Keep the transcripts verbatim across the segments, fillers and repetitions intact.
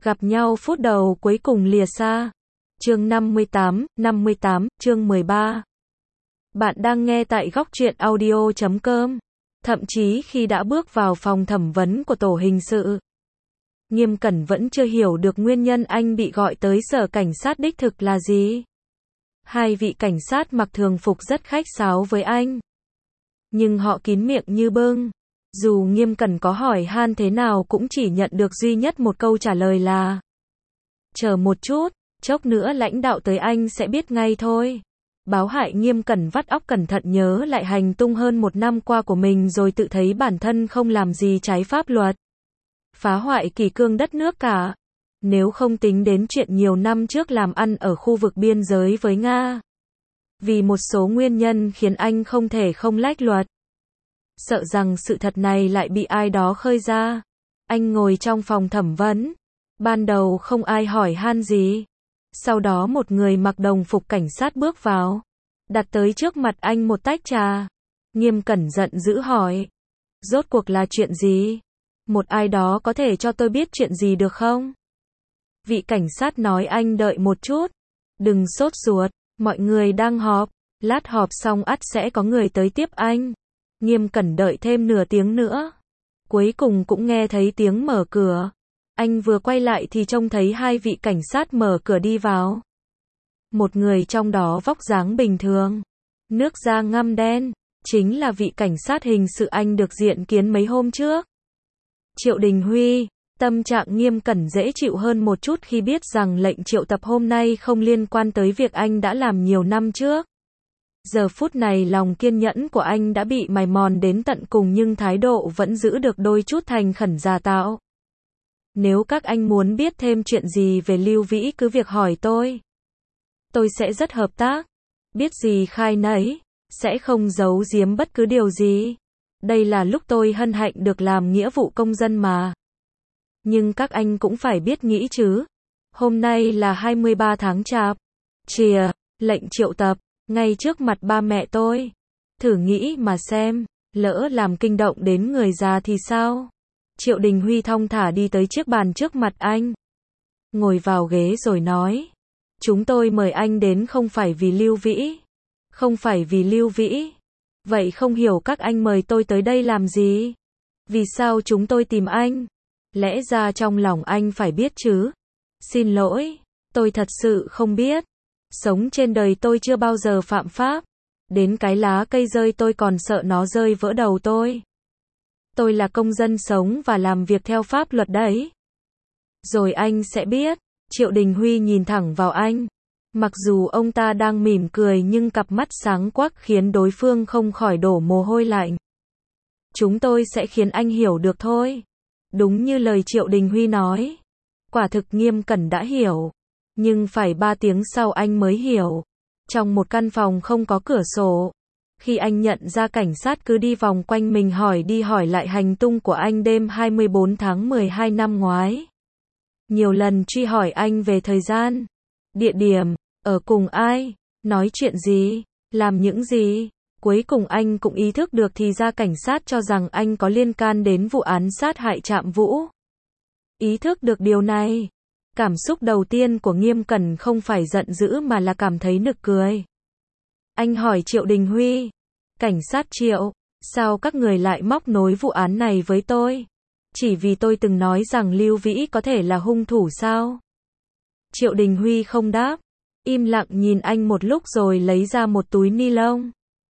Gặp nhau phút đầu cuối cùng lìa xa. Chương năm mươi tám, năm mươi tám, chương mười ba. Bạn đang nghe tại góc truyện audio chấm com. Thậm chí khi đã bước vào phòng thẩm vấn của tổ hình sự, Nghiêm Cẩn vẫn chưa hiểu được nguyên nhân anh bị gọi tới sở cảnh sát đích thực là gì. Hai vị cảnh sát mặc thường phục rất khách sáo với anh, nhưng họ kín miệng như bưng. Dù Nghiêm Cẩn có hỏi han thế nào cũng chỉ nhận được duy nhất một câu trả lời là: chờ một chút, chốc nữa lãnh đạo tới anh sẽ biết ngay thôi. Báo hại Nghiêm Cẩn vắt óc cẩn thận nhớ lại hành tung hơn một năm qua của mình rồi tự thấy bản thân không làm gì trái pháp luật, phá hoại kỷ cương đất nước cả. Nếu không tính đến chuyện nhiều năm trước làm ăn ở khu vực biên giới với Nga, vì một số nguyên nhân khiến anh không thể không lách luật. Sợ rằng sự thật này lại bị ai đó khơi ra. Anh ngồi trong phòng thẩm vấn. Ban đầu không ai hỏi han gì. Sau đó một người mặc đồng phục cảnh sát bước vào, đặt tới trước mặt anh một tách trà. Nghiêm Cẩn giận dữ hỏi: rốt cuộc là chuyện gì? Một ai đó có thể cho tôi biết chuyện gì được không? Vị cảnh sát nói: anh đợi một chút. Đừng sốt ruột, mọi người đang họp. Lát họp xong ắt sẽ có người tới tiếp anh. Nghiêm Cẩn đợi thêm nửa tiếng nữa. Cuối cùng cũng nghe thấy tiếng mở cửa. Anh vừa quay lại thì trông thấy hai vị cảnh sát mở cửa đi vào. Một người trong đó vóc dáng bình thường, nước da ngăm đen, chính là vị cảnh sát hình sự anh được diện kiến mấy hôm trước, Triệu Đình Huy. Tâm trạng Nghiêm Cẩn dễ chịu hơn một chút khi biết rằng lệnh triệu tập hôm nay không liên quan tới việc anh đã làm nhiều năm trước. Giờ phút này lòng kiên nhẫn của anh đã bị mài mòn đến tận cùng nhưng thái độ vẫn giữ được đôi chút thành khẩn giả tạo. Nếu các anh muốn biết thêm chuyện gì về Lưu Vĩ cứ việc hỏi tôi. Tôi sẽ rất hợp tác. Biết gì khai nấy. Sẽ không giấu giếm bất cứ điều gì. Đây là lúc tôi hân hạnh được làm nghĩa vụ công dân mà. Nhưng các anh cũng phải biết nghĩ chứ. Hôm nay là hai mươi ba tháng Chạp. Chìa, lệnh triệu tập, ngay trước mặt ba mẹ tôi. Thử nghĩ mà xem, lỡ làm kinh động đến người già thì sao? Triệu Đình Huy thong thả đi tới chiếc bàn trước mặt anh, ngồi vào ghế rồi nói: chúng tôi mời anh đến không phải vì Lưu Vĩ. Không phải vì Lưu Vĩ. Vậy không hiểu các anh mời tôi tới đây làm gì? Vì sao chúng tôi tìm anh? Lẽ ra trong lòng anh phải biết chứ. Xin lỗi, tôi thật sự không biết. Sống trên đời tôi chưa bao giờ phạm pháp. Đến cái lá cây rơi tôi còn sợ nó rơi vỡ đầu tôi. Tôi là công dân sống và làm việc theo pháp luật đấy. Rồi anh sẽ biết. Triệu Đình Huy nhìn thẳng vào anh. Mặc dù ông ta đang mỉm cười nhưng cặp mắt sáng quắc khiến đối phương không khỏi đổ mồ hôi lạnh. Chúng tôi sẽ khiến anh hiểu được thôi. Đúng như lời Triệu Đình Huy nói. Quả thực Nghiêm Cẩn đã hiểu. Nhưng phải ba tiếng sau anh mới hiểu. Trong một căn phòng không có cửa sổ. Khi anh nhận ra cảnh sát cứ đi vòng quanh mình hỏi đi hỏi lại hành tung của anh đêm hai mươi bốn tháng mười hai năm ngoái. Nhiều lần truy hỏi anh về thời gian, địa điểm, ở cùng ai, nói chuyện gì, làm những gì. Cuối cùng anh cũng ý thức được thì ra cảnh sát cho rằng anh có liên can đến vụ án sát hại Trạm Vũ. Ý thức được điều này, cảm xúc đầu tiên của Nghiêm Cẩn không phải giận dữ mà là cảm thấy nực cười. Anh hỏi Triệu Đình Huy: cảnh sát Triệu, sao các người lại móc nối vụ án này với tôi? Chỉ vì tôi từng nói rằng Lưu Vĩ có thể là hung thủ sao? Triệu Đình Huy không đáp, im lặng nhìn anh một lúc rồi lấy ra một túi ni lông,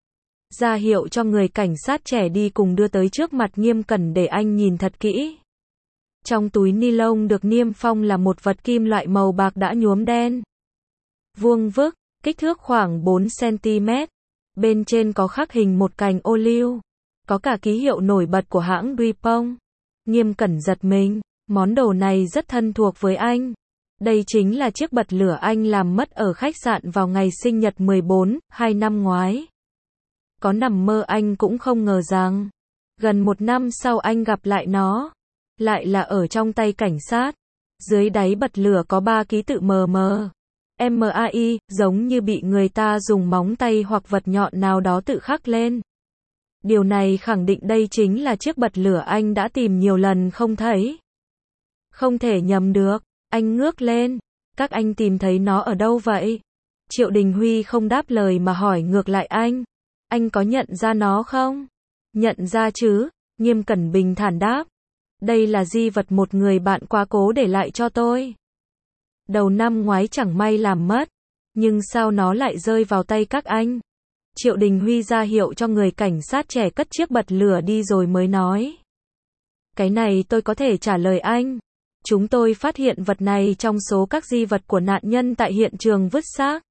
ra hiệu cho người cảnh sát trẻ đi cùng đưa tới trước mặt Nghiêm Cẩn để anh nhìn thật kỹ. Trong túi ni lông được niêm phong là một vật kim loại màu bạc đã nhuốm đen, vuông vức, kích thước khoảng bốn xăng-ti-mét. Bên trên có khắc hình một cành ô liu, có cả ký hiệu nổi bật của hãng Dupont. Nghiêm Cẩn giật mình, món đồ này rất thân thuộc với anh. Đây chính là chiếc bật lửa anh làm mất ở khách sạn vào ngày sinh nhật mười bốn, hai năm ngoái. Có nằm mơ anh cũng không ngờ rằng, gần một năm sau anh gặp lại nó, lại là ở trong tay cảnh sát. Dưới đáy bật lửa có ba ký tự mờ mờ. em a i, giống như bị người ta dùng móng tay hoặc vật nhọn nào đó tự khắc lên. Điều này khẳng định đây chính là chiếc bật lửa anh đã tìm nhiều lần không thấy. Không thể nhầm được. Anh ngước lên. Các anh tìm thấy nó ở đâu vậy? Triệu Đình Huy không đáp lời mà hỏi ngược lại anh. Anh có nhận ra nó không? Nhận ra chứ, Nghiêm Cẩn bình thản đáp. Đây là di vật một người bạn quá cố để lại cho tôi. Đầu năm ngoái chẳng may làm mất. Nhưng sao nó lại rơi vào tay các anh? Triệu Đình Huy ra hiệu cho người cảnh sát trẻ cất chiếc bật lửa đi rồi mới nói. Cái này tôi có thể trả lời anh. Chúng tôi phát hiện vật này trong số các di vật của nạn nhân tại hiện trường vứt xác.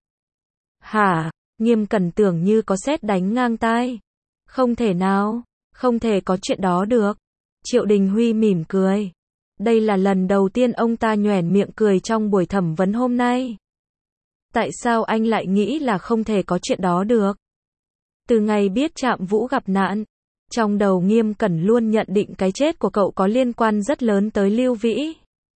Hả? Nghiêm Cẩn tưởng như có sét đánh ngang tai. Không thể nào, không thể có chuyện đó được. Triệu Đình Huy mỉm cười. Đây là lần đầu tiên ông ta nhoẻn miệng cười trong buổi thẩm vấn hôm nay. Tại sao anh lại nghĩ là không thể có chuyện đó được? Từ ngày biết Trạm Vũ gặp nạn, trong đầu Nghiêm Cẩn luôn nhận định cái chết của cậu có liên quan rất lớn tới Lưu Vĩ.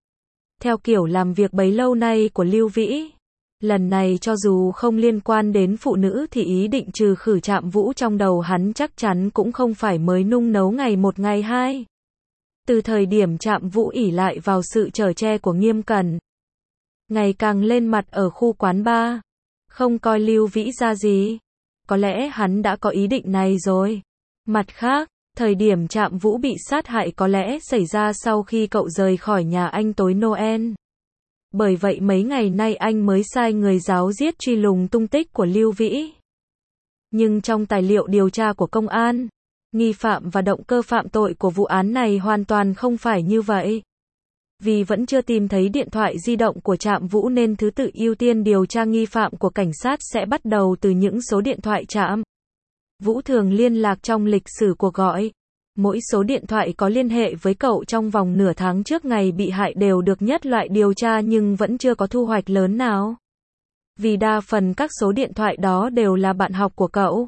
Theo kiểu làm việc bấy lâu nay của Lưu Vĩ, lần này cho dù không liên quan đến phụ nữ thì ý định trừ khử Trạm Vũ trong đầu hắn chắc chắn cũng không phải mới nung nấu ngày một ngày hai. Từ thời điểm Trạm Vũ ỷ lại vào sự chở che của Nghiêm Cẩn, ngày càng lên mặt ở khu quán bar, không coi Lưu Vĩ ra gì. Có lẽ hắn đã có ý định này rồi. Mặt khác, thời điểm Trạm Vũ bị sát hại có lẽ xảy ra sau khi cậu rời khỏi nhà anh tối Noel. Bởi vậy mấy ngày nay anh mới sai người giáo giết truy lùng tung tích của Lưu Vĩ. Nhưng trong tài liệu điều tra của công an, nghi phạm và động cơ phạm tội của vụ án này hoàn toàn không phải như vậy. Vì vẫn chưa tìm thấy điện thoại di động của Trạm Vũ nên thứ tự ưu tiên điều tra nghi phạm của cảnh sát sẽ bắt đầu từ những số điện thoại Trạm Vũ thường liên lạc trong lịch sử cuộc gọi. Mỗi số điện thoại có liên hệ với cậu trong vòng nửa tháng trước ngày bị hại đều được nhất loại điều tra nhưng vẫn chưa có thu hoạch lớn nào. Vì đa phần các số điện thoại đó đều là bạn học của cậu.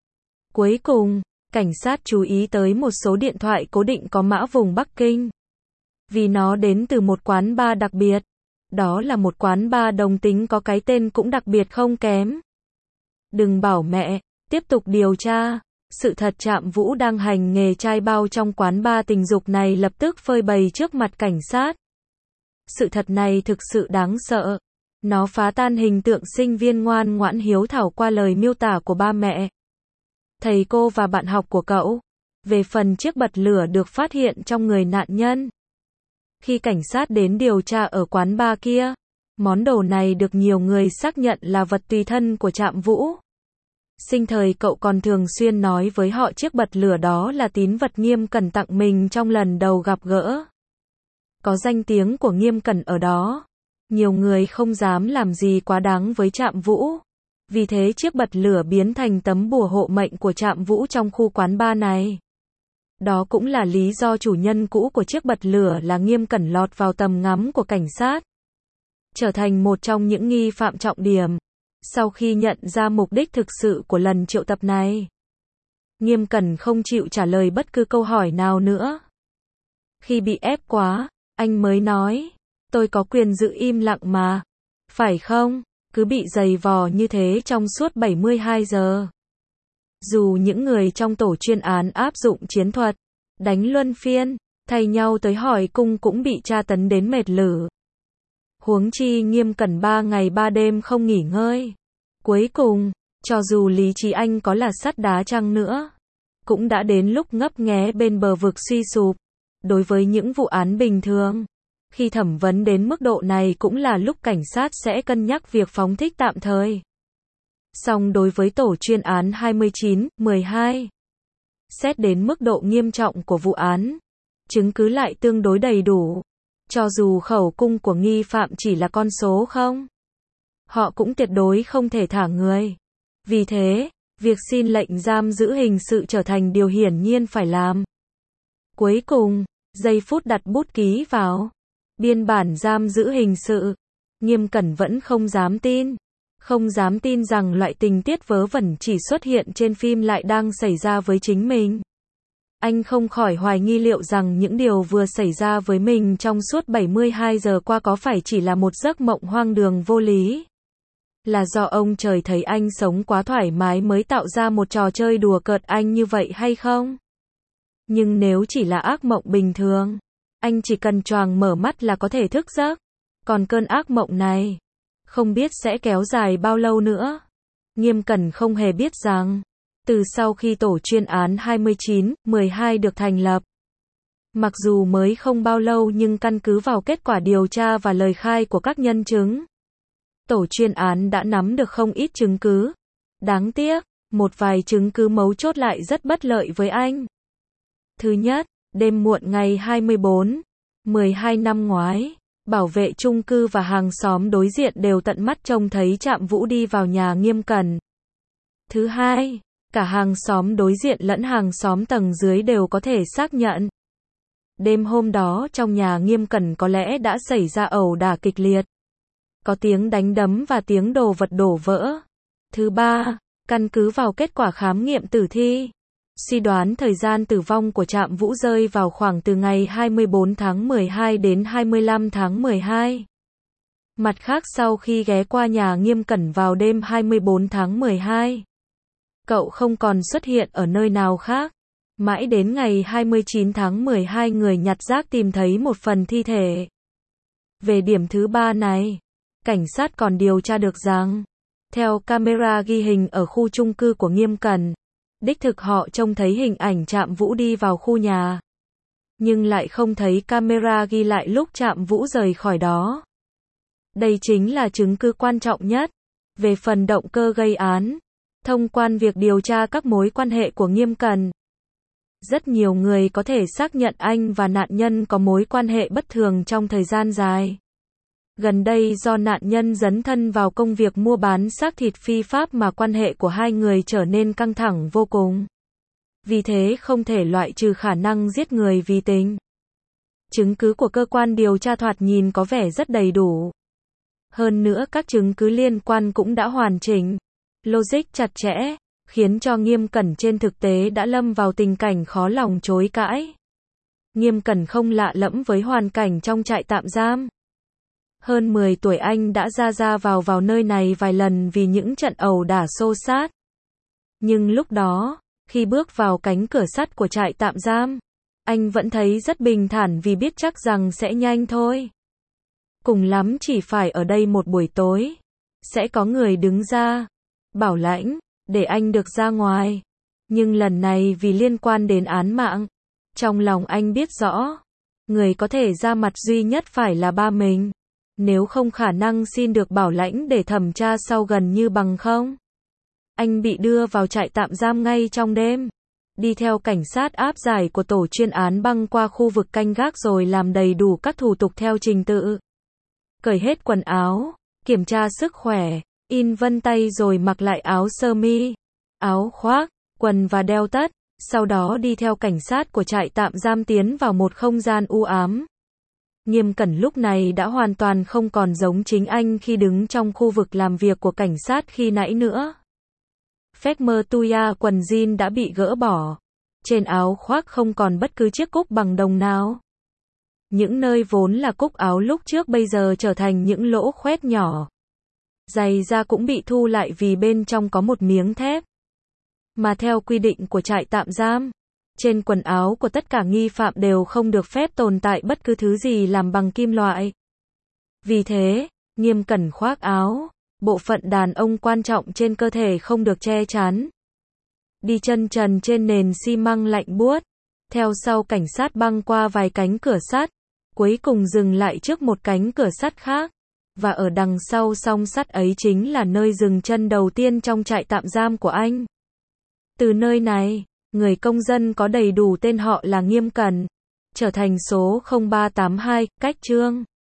Cuối cùng, cảnh sát chú ý tới một số điện thoại cố định có mã vùng Bắc Kinh. Vì nó đến từ một quán bar đặc biệt. Đó là một quán bar đồng tính có cái tên cũng đặc biệt không kém. Đừng bảo mẹ, tiếp tục điều tra. Sự thật Trạm Vũ đang hành nghề trai bao trong quán bar tình dục này lập tức phơi bày trước mặt cảnh sát. Sự thật này thực sự đáng sợ. Nó phá tan hình tượng sinh viên ngoan ngoãn hiếu thảo qua lời miêu tả của ba mẹ, thầy cô và bạn học của cậu. Về phần chiếc bật lửa được phát hiện trong người nạn nhân, khi cảnh sát đến điều tra ở quán bar kia, món đồ này được nhiều người xác nhận là vật tùy thân của Trạm Vũ. Sinh thời cậu còn thường xuyên nói với họ chiếc bật lửa đó là tín vật Nghiêm Cẩn tặng mình trong lần đầu gặp gỡ. Có danh tiếng của Nghiêm Cẩn ở đó, nhiều người không dám làm gì quá đáng với Trạm Vũ. Vì thế chiếc bật lửa biến thành tấm bùa hộ mệnh của Trạm Vũ trong khu quán bar này. Đó cũng là lý do chủ nhân cũ của chiếc bật lửa là Nghiêm Cẩn lọt vào tầm ngắm của cảnh sát, trở thành một trong những nghi phạm trọng điểm. Sau khi nhận ra mục đích thực sự của lần triệu tập này, Nghiêm Cẩn không chịu trả lời bất cứ câu hỏi nào nữa. Khi bị ép quá, anh mới nói, tôi có quyền giữ im lặng mà, phải không? Cứ bị giày vò như thế trong suốt bảy mươi hai giờ. Dù những người trong tổ chuyên án áp dụng chiến thuật, đánh luân phiên, thay nhau tới hỏi cung cũng bị tra tấn đến mệt lử. Huống chi Nghiêm Cẩn ba ngày ba đêm không nghỉ ngơi. Cuối cùng, cho dù lý trí anh có là sắt đá chăng nữa, cũng đã đến lúc ngấp nghé bên bờ vực suy sụp. Đối với những vụ án bình thường, khi thẩm vấn đến mức độ này cũng là lúc cảnh sát sẽ cân nhắc việc phóng thích tạm thời. Song đối với tổ chuyên án hai mươi chín mười hai, xét đến mức độ nghiêm trọng của vụ án, chứng cứ lại tương đối đầy đủ. Cho dù khẩu cung của nghi phạm chỉ là con số không, họ cũng tuyệt đối không thể thả người. Vì thế, việc xin lệnh giam giữ hình sự trở thành điều hiển nhiên phải làm. Cuối cùng, giây phút đặt bút ký vào biên bản giam giữ hình sự, Nghiêm Cẩn vẫn không dám tin. Không dám tin rằng loại tình tiết vớ vẩn chỉ xuất hiện trên phim lại đang xảy ra với chính mình. Anh không khỏi hoài nghi liệu rằng những điều vừa xảy ra với mình trong suốt bảy mươi hai giờ qua có phải chỉ là một giấc mộng hoang đường vô lý. Là do ông trời thấy anh sống quá thoải mái mới tạo ra một trò chơi đùa cợt anh như vậy hay không? Nhưng nếu chỉ là ác mộng bình thường, anh chỉ cần choàng mở mắt là có thể thức giấc. Còn cơn ác mộng này, không biết sẽ kéo dài bao lâu nữa. Nghiêm Cẩn không hề biết rằng, từ sau khi tổ chuyên án hai mươi chín mười hai được thành lập, mặc dù mới không bao lâu nhưng căn cứ vào kết quả điều tra và lời khai của các nhân chứng, tổ chuyên án đã nắm được không ít chứng cứ. Đáng tiếc, một vài chứng cứ mấu chốt lại rất bất lợi với anh. Thứ nhất, đêm muộn ngày hai mươi bốn mười hai năm ngoái, bảo vệ chung cư và hàng xóm đối diện đều tận mắt trông thấy Trạm Vũ đi vào nhà Nghiêm Cẩn. Thứ hai, cả hàng xóm đối diện lẫn hàng xóm tầng dưới đều có thể xác nhận. Đêm hôm đó trong nhà Nghiêm Cẩn có lẽ đã xảy ra ẩu đả kịch liệt. Có tiếng đánh đấm và tiếng đồ vật đổ vỡ. Thứ ba, căn cứ vào kết quả khám nghiệm tử thi, suy đoán thời gian tử vong của Trạm Vũ rơi vào khoảng từ ngày hai mươi bốn tháng mười hai đến hai mươi lăm tháng mười hai. Mặt khác sau khi ghé qua nhà Nghiêm Cẩn vào đêm hai mươi bốn tháng mười hai, cậu không còn xuất hiện ở nơi nào khác. Mãi đến ngày hai mươi chín tháng mười hai người nhặt rác tìm thấy một phần thi thể. Về điểm thứ ba này, cảnh sát còn điều tra được rằng, theo camera ghi hình ở khu chung cư của Nghiêm Cẩn, đích thực họ trông thấy hình ảnh Trạm Vũ đi vào khu nhà, nhưng lại không thấy camera ghi lại lúc Trạm Vũ rời khỏi đó. Đây chính là chứng cứ quan trọng nhất. Về phần động cơ gây án, thông qua việc điều tra các mối quan hệ của Nghiêm Cẩn, rất nhiều người có thể xác nhận anh và nạn nhân có mối quan hệ bất thường trong thời gian dài. Gần đây do nạn nhân dấn thân vào công việc mua bán xác thịt phi pháp mà quan hệ của hai người trở nên căng thẳng vô cùng. Vì thế không thể loại trừ khả năng giết người vì tình. Chứng cứ của cơ quan điều tra thoạt nhìn có vẻ rất đầy đủ. Hơn nữa các chứng cứ liên quan cũng đã hoàn chỉnh, logic chặt chẽ, khiến cho Nghiêm Cẩn trên thực tế đã lâm vào tình cảnh khó lòng chối cãi. Nghiêm Cẩn không lạ lẫm với hoàn cảnh trong trại tạm giam. Hơn mười tuổi anh đã ra ra vào vào nơi này vài lần vì những trận ẩu đả xô xát. Nhưng lúc đó, khi bước vào cánh cửa sắt của trại tạm giam, anh vẫn thấy rất bình thản vì biết chắc rằng sẽ nhanh thôi. Cùng lắm chỉ phải ở đây một buổi tối, sẽ có người đứng ra, bảo lãnh, để anh được ra ngoài. Nhưng lần này vì liên quan đến án mạng, trong lòng anh biết rõ, người có thể ra mặt duy nhất phải là ba mình. Nếu không khả năng xin được bảo lãnh để thẩm tra sau gần như bằng không. Anh bị đưa vào trại tạm giam ngay trong đêm. Đi theo cảnh sát áp giải của tổ chuyên án băng qua khu vực canh gác rồi làm đầy đủ các thủ tục theo trình tự. Cởi hết quần áo, kiểm tra sức khỏe, in vân tay rồi mặc lại áo sơ mi, áo khoác, quần và đeo tất. Sau đó đi theo cảnh sát của trại tạm giam tiến vào một không gian u ám. Nghiêm Cẩn lúc này đã hoàn toàn không còn giống chính anh khi đứng trong khu vực làm việc của cảnh sát khi nãy nữa. Phép mơ tuya quần jean đã bị gỡ bỏ. Trên áo khoác không còn bất cứ chiếc cúc bằng đồng nào. Những nơi vốn là cúc áo lúc trước bây giờ trở thành những lỗ khoét nhỏ. Giày da cũng bị thu lại vì bên trong có một miếng thép. Mà theo quy định của trại tạm giam, trên quần áo của tất cả nghi phạm đều không được phép tồn tại bất cứ thứ gì làm bằng kim loại. Vì thế, Nghiêm Cẩn khoác áo, bộ phận đàn ông quan trọng trên cơ thể không được che chắn. Đi chân trần trên nền xi măng lạnh buốt, theo sau cảnh sát băng qua vài cánh cửa sắt, cuối cùng dừng lại trước một cánh cửa sắt khác. Và ở đằng sau song sắt ấy chính là nơi dừng chân đầu tiên trong trại tạm giam của anh. Từ nơi này, người công dân có đầy đủ tên họ là Nghiêm Cẩn, trở thành số không ba tám hai, cách chương.